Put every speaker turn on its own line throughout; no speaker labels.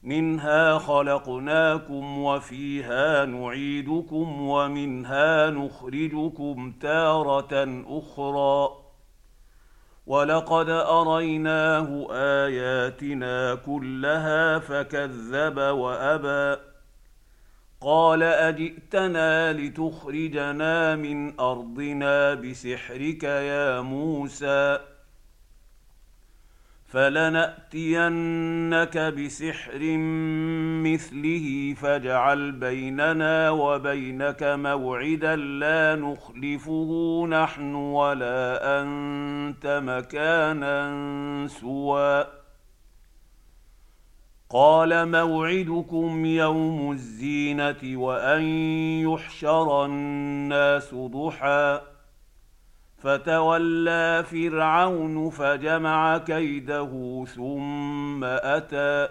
منها خلقناكم وفيها نعيدكم ومنها نخرجكم تارة أخرى ولقد أريناه آياتنا كلها فكذب وأبى قال أجئتنا لتخرجنا من أرضنا بسحرك يا موسى فلنأتينك بسحر مثله فاجعل بيننا وبينك موعدا لا نخلفه نحن ولا أنت مكانا سوى قال موعدكم يوم الزينة وأن يحشر الناس ضحى فتولى فرعون فجمع كيده ثم أتى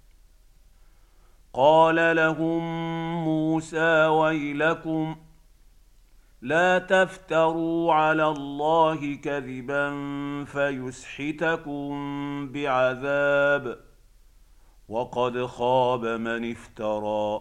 قال لهم موسى ويلكم لا تفتروا على الله كذبا فيسحتكم بعذاب وقد خاب من افترى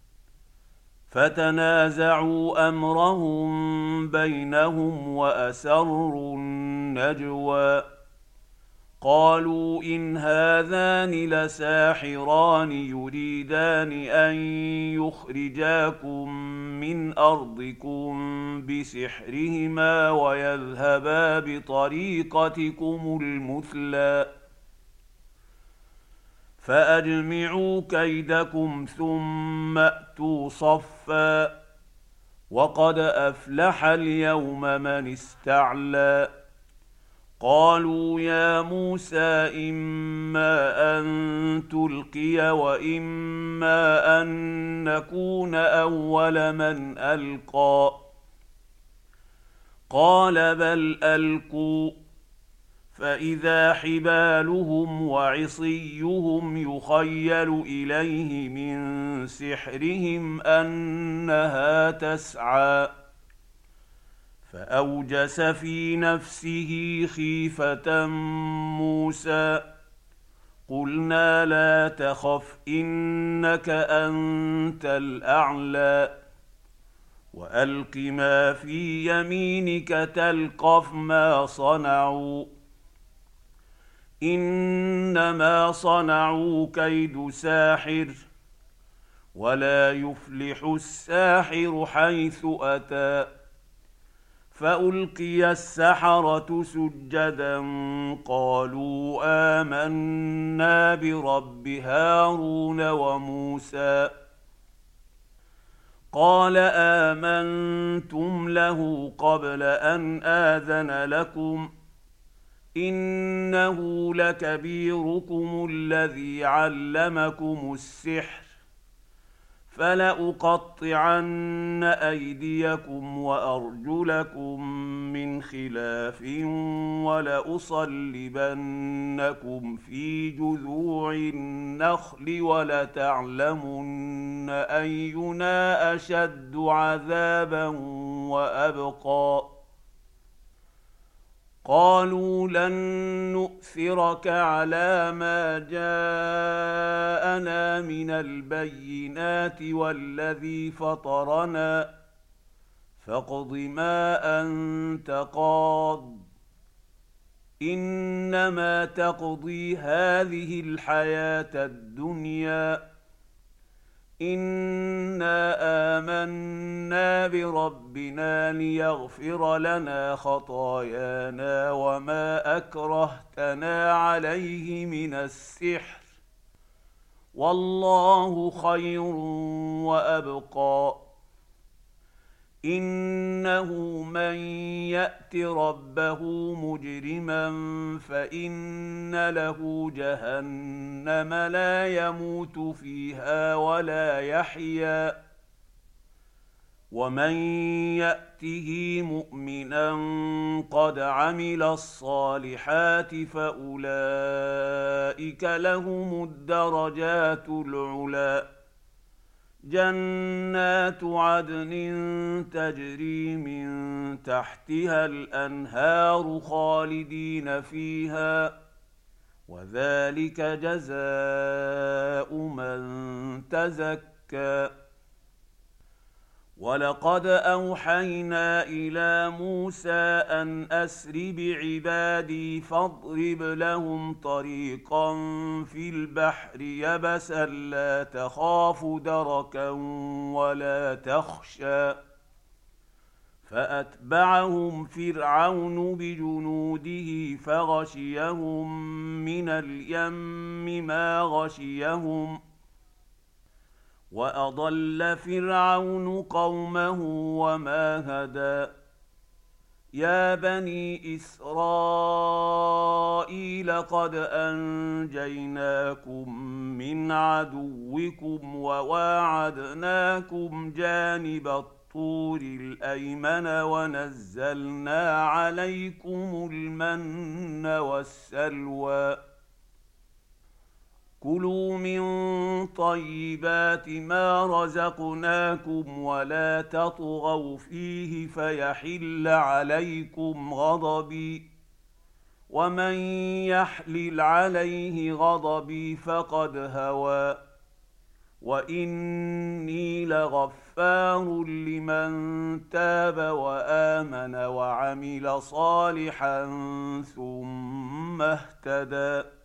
فتنازعوا أمرهم بينهم وأسروا النجوى قالوا إن هذان لساحران يريدان أن يخرجاكم من أرضكم بسحرهما ويذهبا بطريقتكم المثلى فأجمعوا كيدكم ثم أتوا صفا وقد أفلح اليوم من استعلى قالوا يا موسى إما أن تلقي وإما أن نكون أول من ألقى قال بل ألقوا فإذا حبالهم وعصيهم يخيل إليه من سحرهم أنها تسعى فأوجس في نفسه خيفة موسى قلنا لا تخف إنك أنت الأعلى وألق ما في يمينك تلقف ما صنعوا إنما صنعوا كيد ساحر ولا يفلح الساحر حيث أتى فألقي السحرة سجدا قالوا آمنا برب هارون وموسى قال آمنتم له قبل أن آذن لكم إنه لكبيركم الذي علمكم السحر فلأقطعن أيديكم وأرجلكم من خلاف ولأصلبنكم في جذوع النخل ولتعلمن أينا أشد عذابا وأبقى قالوا لن نؤثرك على ما جاءنا من البينات والذي فطرنا فاقض ما أنت قاض إنما تقضي هذه الحياة الدنيا إنا آمنا بربنا ليغفر لنا خطايانا وما أكرهتنا عليه من السحر والله خير وأبقى إنه من يأت ربه مجرما فإن له جهنم لا يموت فيها ولا يحيا ومن يأته مؤمنا قد عمل الصالحات فأولئك لهم الدرجات العلى جنات عدن تجري من تحتها الأنهار خالدين فيها وذلك جزاء من تزكى ولقد اوحينا الى موسى ان اسر بعبادي فاضرب لهم طريقا في البحر يبسا لا تخاف دركا ولا تخشى فاتبعهم فرعون بجنوده فغشيهم من اليم ما غشيهم واضل فرعون قومه وما هدى يا بني اسرائيل قد انجيناكم من عدوكم وواعدناكم جانب الطور الايمن ونزلنا عليكم المن والسلوى كلوا من طيبات ما رزقناكم ولا تطغوا فيه فيحل عليكم غضبي ومن يحلل عليه غضبي فقد هوى واني لغفار لمن تاب وامن وعمل صالحا ثم اهتدى